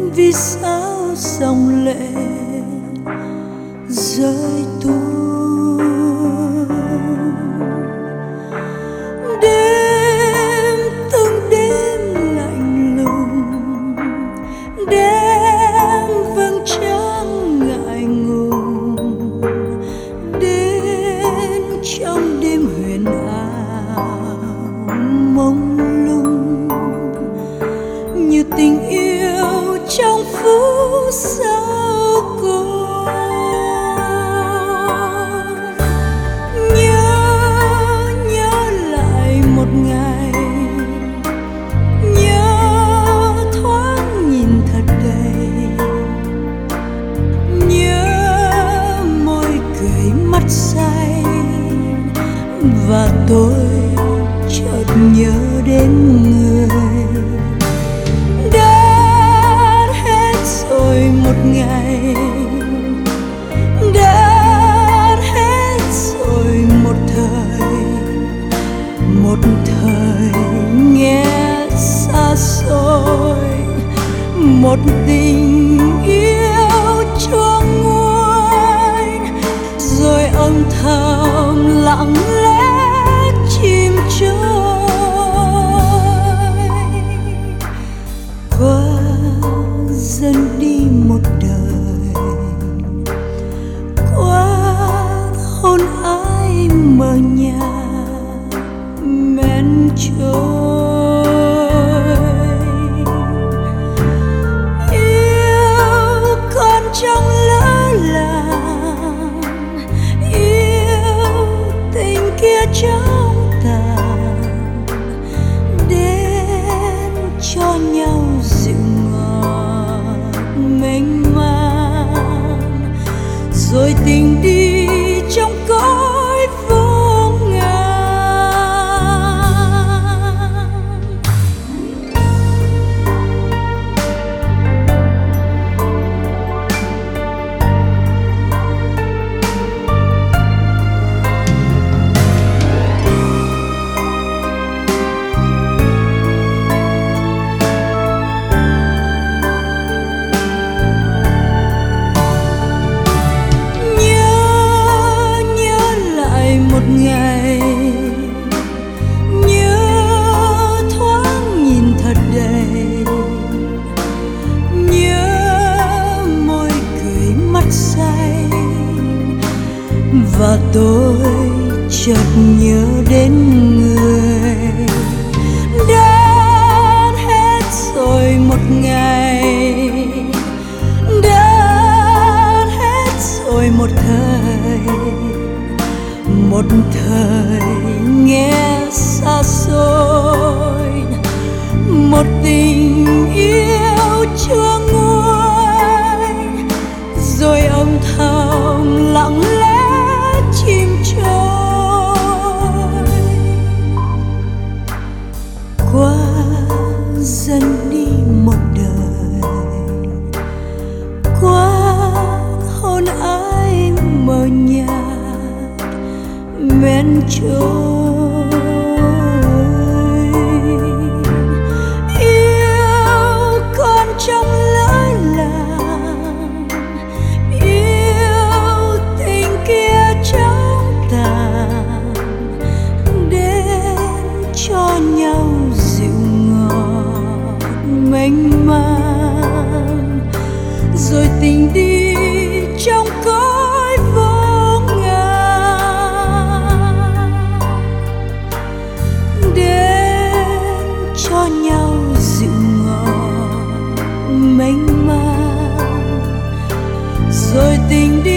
vì sao dòng lệ rơi tuôn. Đêm từng đêm lạnh lùng, đêm vầng trăng ngại ngùng, đến trong đêm huyền ảo mông lung như tình yêu trong phút sau cùng. Nhớ lại một ngày, nhớ thoáng nhìn thật đầy, nhớ môi cười mắt say, và tôi chợt nhớ đến người. Đã hết rồi một ngày, đã hết rồi một thời nghe xa xôi, một tình yêu chua nguôi, rồi âm thầm lặng lẽ chìm trôi. Qua dần đi một đời, qua hôn ai mờ nhạt men trôi. Yêu còn trong lỡ làng, yêu tình kia trong tàn, đến cho nhau dịu ngọt mênh mang, rồi tình đi trong cõi vô ngàn. Ngày nhớ thoáng nhìn thật đầy, nhớ môi cười mắt say, và tôi chợt nhớ đến người. Đã hết rồi một ngày, đã hết rồi một thời nghe xa xôi, một tình yêu chua nguôi, rồi âm thầm lặng lẽ chìm trôi. Qua dần đi một đời, qua hôn ai mờ nhạt men trôi. Yêu còn trong lỡ làng, yêu tình kia trong tàn, đến cho nhau dịu ngọt mênh mang, rồi tình đi trong cõi vô ngàn, đến cho nhau dịu ngọt mênh mang, rồi tình đi